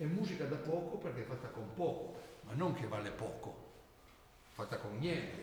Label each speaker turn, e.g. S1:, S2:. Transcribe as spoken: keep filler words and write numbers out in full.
S1: è musica da poco perché è fatta con poco, ma non che vale poco, fatta con niente.